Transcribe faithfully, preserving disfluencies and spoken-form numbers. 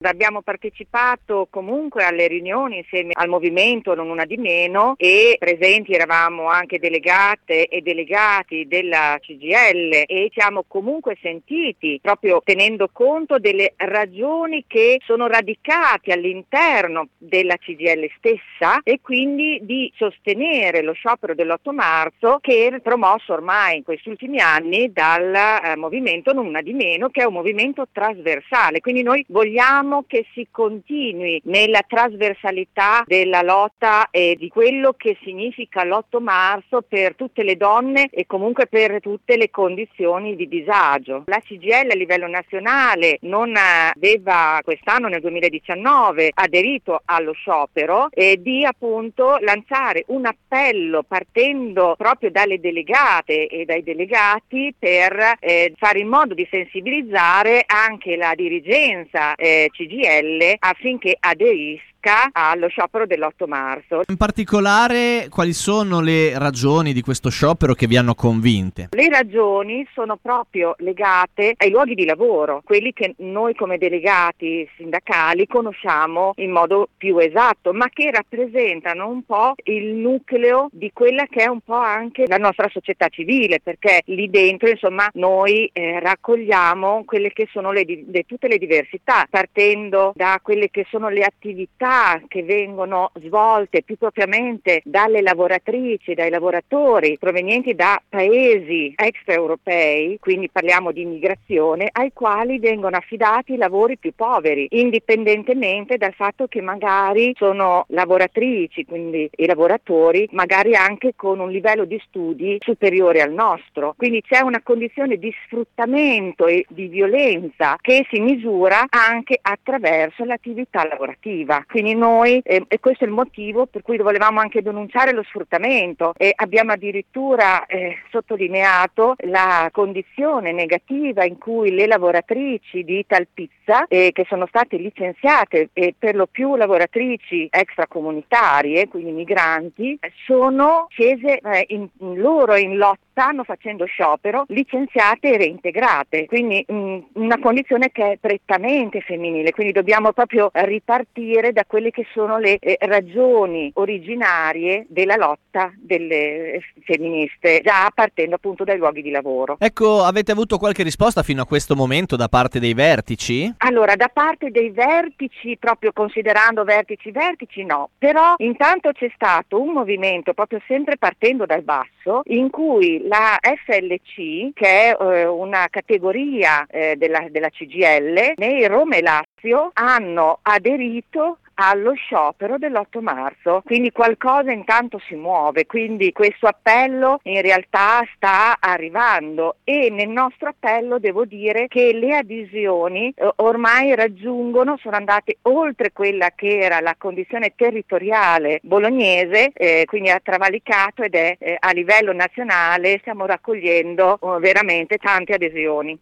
Abbiamo partecipato comunque alle riunioni insieme al movimento Non Una di Meno e presenti eravamo anche delegate e delegati della C G I L e siamo comunque sentiti proprio tenendo conto delle ragioni che sono radicate all'interno della C G I L stessa e quindi di sostenere lo sciopero dell'otto marzo che è promosso ormai in questi ultimi anni dal eh, movimento Non Una di Meno, che è un movimento trasversale, quindi noi vogliamo che si continui nella trasversalità della lotta e di quello che significa l'otto marzo per tutte le donne e comunque per tutte le condizioni di disagio. La C G I L a livello nazionale non aveva quest'anno nel duemiladiciannove aderito allo sciopero e di appunto lanciare un appello partendo proprio dalle delegate e dai delegati per eh, fare in modo di sensibilizzare anche la dirigenza eh, C G I L affinché aderisca allo sciopero dell'otto marzo. In particolare, quali sono le ragioni di questo sciopero che vi hanno convinte? Le ragioni sono proprio legate ai luoghi di lavoro, quelli che noi come delegati sindacali conosciamo in modo più esatto, ma che rappresentano un po' il nucleo di quella che è un po' anche la nostra società civile, perché lì dentro insomma noi eh, raccogliamo quelle che sono le, le, tutte le diversità, partendo da quelle che sono le attività che vengono svolte più propriamente dalle lavoratrici, dai lavoratori provenienti da paesi extraeuropei, quindi parliamo di immigrazione, ai quali vengono affidati i lavori più poveri, indipendentemente dal fatto che magari sono lavoratrici, quindi i lavoratori, magari anche con un livello di studi superiore al nostro. Quindi c'è una condizione di sfruttamento e di violenza che si misura anche attraverso l'attività lavorativa. Quindi noi, eh, e questo è il motivo per cui volevamo anche denunciare lo sfruttamento e abbiamo addirittura eh, sottolineato la condizione negativa in cui le lavoratrici di Italpizza, eh, che sono state licenziate e per lo più lavoratrici extracomunitarie, quindi migranti, sono scese eh, in, in loro in lotta, stanno facendo sciopero, licenziate e reintegrate, quindi mh, una condizione che è prettamente femminile, quindi dobbiamo proprio ripartire da quelle che sono le eh, ragioni originarie della lotta delle eh, femministe, già partendo appunto dai luoghi di lavoro. Ecco, avete avuto qualche risposta fino a questo momento da parte dei vertici? Allora, da parte dei vertici, proprio considerando vertici vertici, no, però intanto c'è stato un movimento proprio sempre partendo dal basso in cui la F L C, che è eh, una categoria eh, della, della C G I L, nei Roma e Lazio hanno aderito allo sciopero dell'otto marzo, quindi qualcosa intanto si muove, quindi questo appello in realtà sta arrivando e nel nostro appello devo dire che le adesioni eh, ormai raggiungono, sono andate oltre quella che era la condizione territoriale bolognese, eh, quindi ha travalicato ed è eh, a livello nazionale stiamo raccogliendo eh, veramente tante adesioni.